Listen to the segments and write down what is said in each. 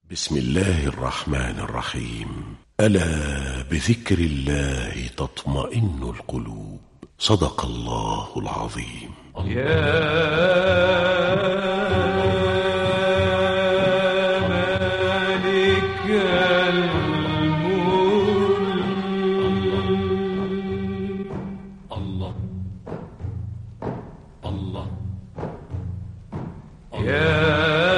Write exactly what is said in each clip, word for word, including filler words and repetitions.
بسم الله الرحمن الرحيم. ألا بذكر الله تطمئن القلوب. صدق الله العظيم. يا مالك الملك. الله الله يا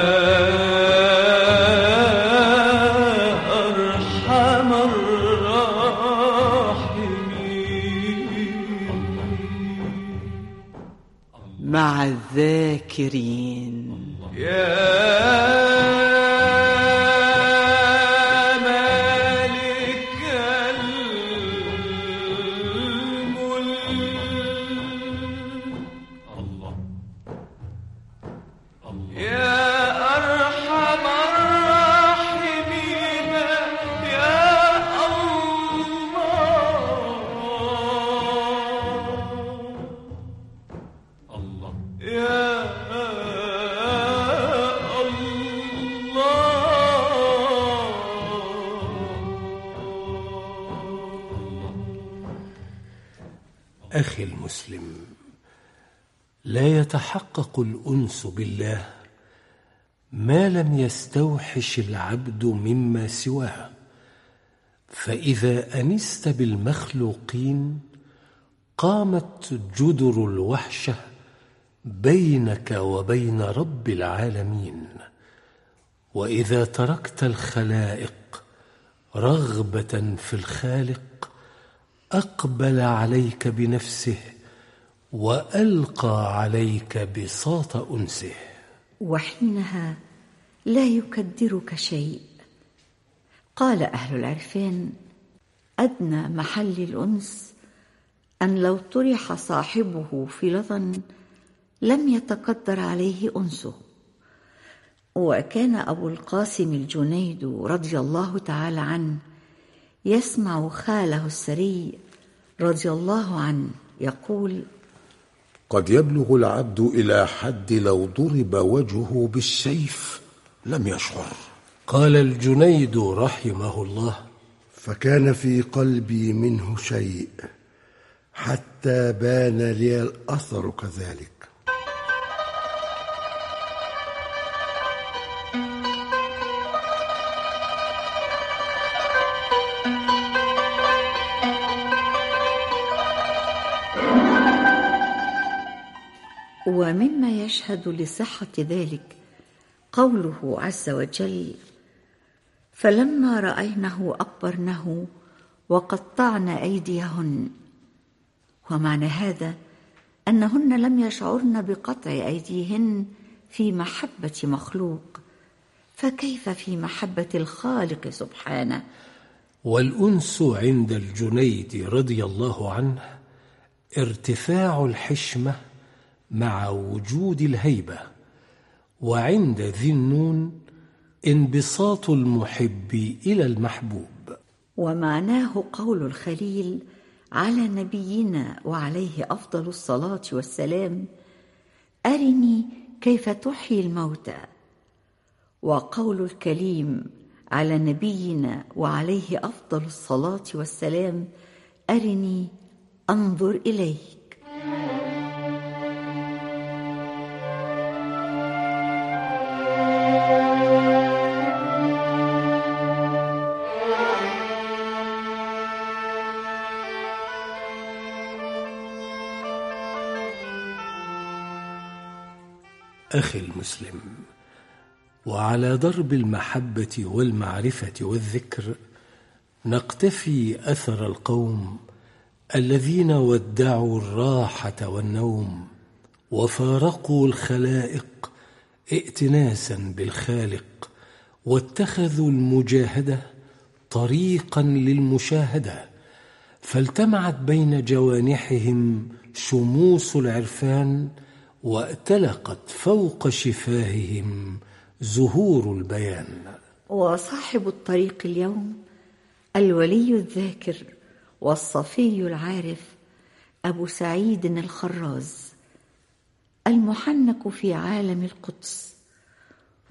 مع الذاكرين. يا مالك الملك. الله يا أرحم الراحمين. يا الله يا أخي المسلم، لا يتحقق الأنس بالله ما لم يستوحش العبد مما سواه، فإذا أنست بالمخلوقين قامت جدر الوحشة بينك وبين رب العالمين، وإذا تركت الخلائق رغبة في الخالق أقبل عليك بنفسه وألقى عليك بساط أنسه، وحينها لا يكدرك شيء. قال أهل العرفان: أدنى محل الأنس أن لو طرح صاحبه في لظى لم يتقدر عليه أنسه. وكان أبو القاسم الجنيد رضي الله تعالى عنه يسمع خاله السري رضي الله عنه يقول: قد يبلغ العبد إلى حد لو ضرب وجهه بالسيف لم يشعر. قال الجنيد رحمه الله: فكان في قلبي منه شيء حتى بان لي الأثر كذلك. ومما يشهد لصحة ذلك قوله عز وجل: فلما رأينه أكبرنه وقطعن أيديهن. ومعنى هذا أنهن لم يشعرن بقطع أيديهن في محبة مخلوق، فكيف في محبة الخالق سبحانه؟ والأنس عند الجنيد رضي الله عنه ارتفاع الحشمة مع وجود الهيبة، وعند ذي النون انبساط المحب إلى المحبوب. ومعناه قول الخليل على نبينا وعليه أفضل الصلاة والسلام: أرني كيف تحيي الموتى. وقول الكليم على نبينا وعليه أفضل الصلاة والسلام: أرني أنظر إليك. أخي المسلم، وعلى درب المحبة والمعرفة والذكر نقتفي أثر القوم الذين ودعوا الراحة والنوم وفارقوا الخلائق ائتناسا بالخالق، واتخذوا المجاهدة طريقا للمشاهدة، فالتمعت بين جوانحهم شموس العرفان، واتلقت فوق شفاههم زهور البيان. وصاحب الطريق اليوم الولي الذاكر والصفي العارف أبو سعيد الخراز، المحنك في عالم القدس،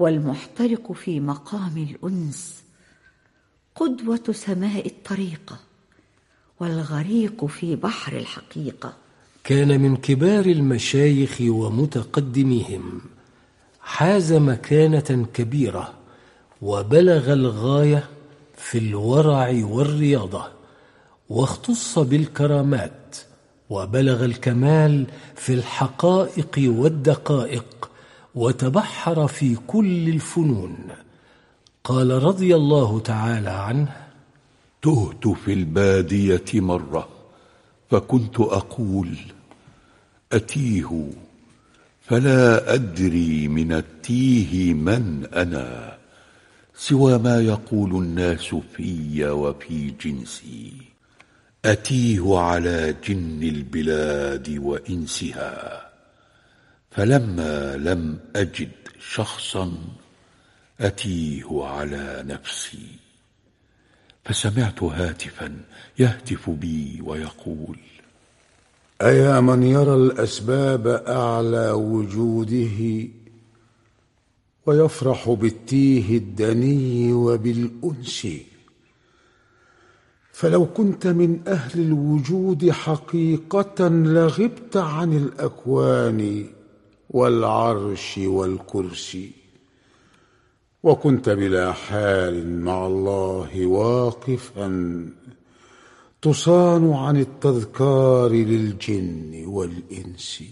والمحترق في مقام الأنس قدوة سماء الطريقة، والغريق في بحر الحقيقة. كان من كبار المشايخ ومتقدميهم، حاز مكانة كبيرة وبلغ الغاية في الورع والرياضة، واختص بالكرامات، وبلغ الكمال في الحقائق والدقائق، وتبحر في كل الفنون. قال رضي الله تعالى عنه: تهت في البادية مرة فكنت أقول أتيه فلا أدري من التيه من أنا، سوى ما يقول الناس في وفي جنسي، أتيه على جن البلاد وإنسها، فلما لم أجد شخصا أتيه على نفسي، فسمعت هاتفا يهتف بي ويقول: أيا من يرى الأسباب أعلى وجوده، ويفرح بالتيه الدني وبالأنس، فلو كنت من أهل الوجود حقيقة لغبت عن الأكوان والعرش والكرسي، وكنت بلا حال مع الله واقفا تصان عن التذكار للجن والإنس.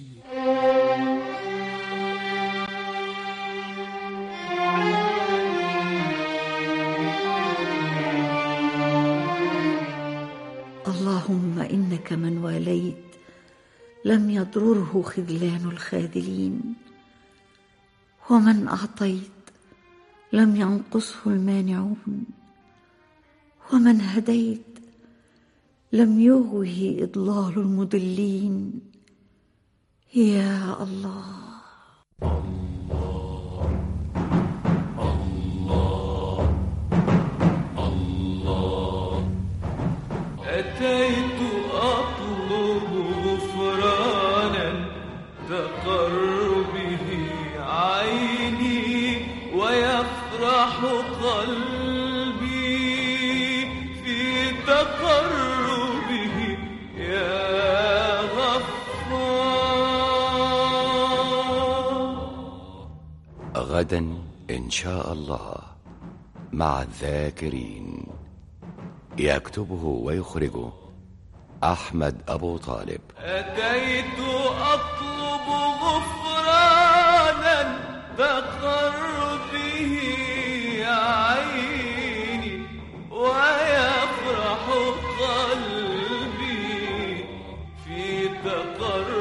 اللهم إنك من واليت لم يضرره خذلان الخاذلين، ومن أعطيت لم ينقصه المانعون، ومن هديت لم يغوه إضلال المضلين. يا الله. الله الله الله، أتيت أطلب غفرانا تقر به عيني ويفرح قلبي في تقربه يا غفار. غدا إن شاء الله مع الذاكرين، يكتبه ويخرجه أحمد أبو طالب. أتيت أطلب غفرانا تقر به عيني ويفرح قلبي في تقر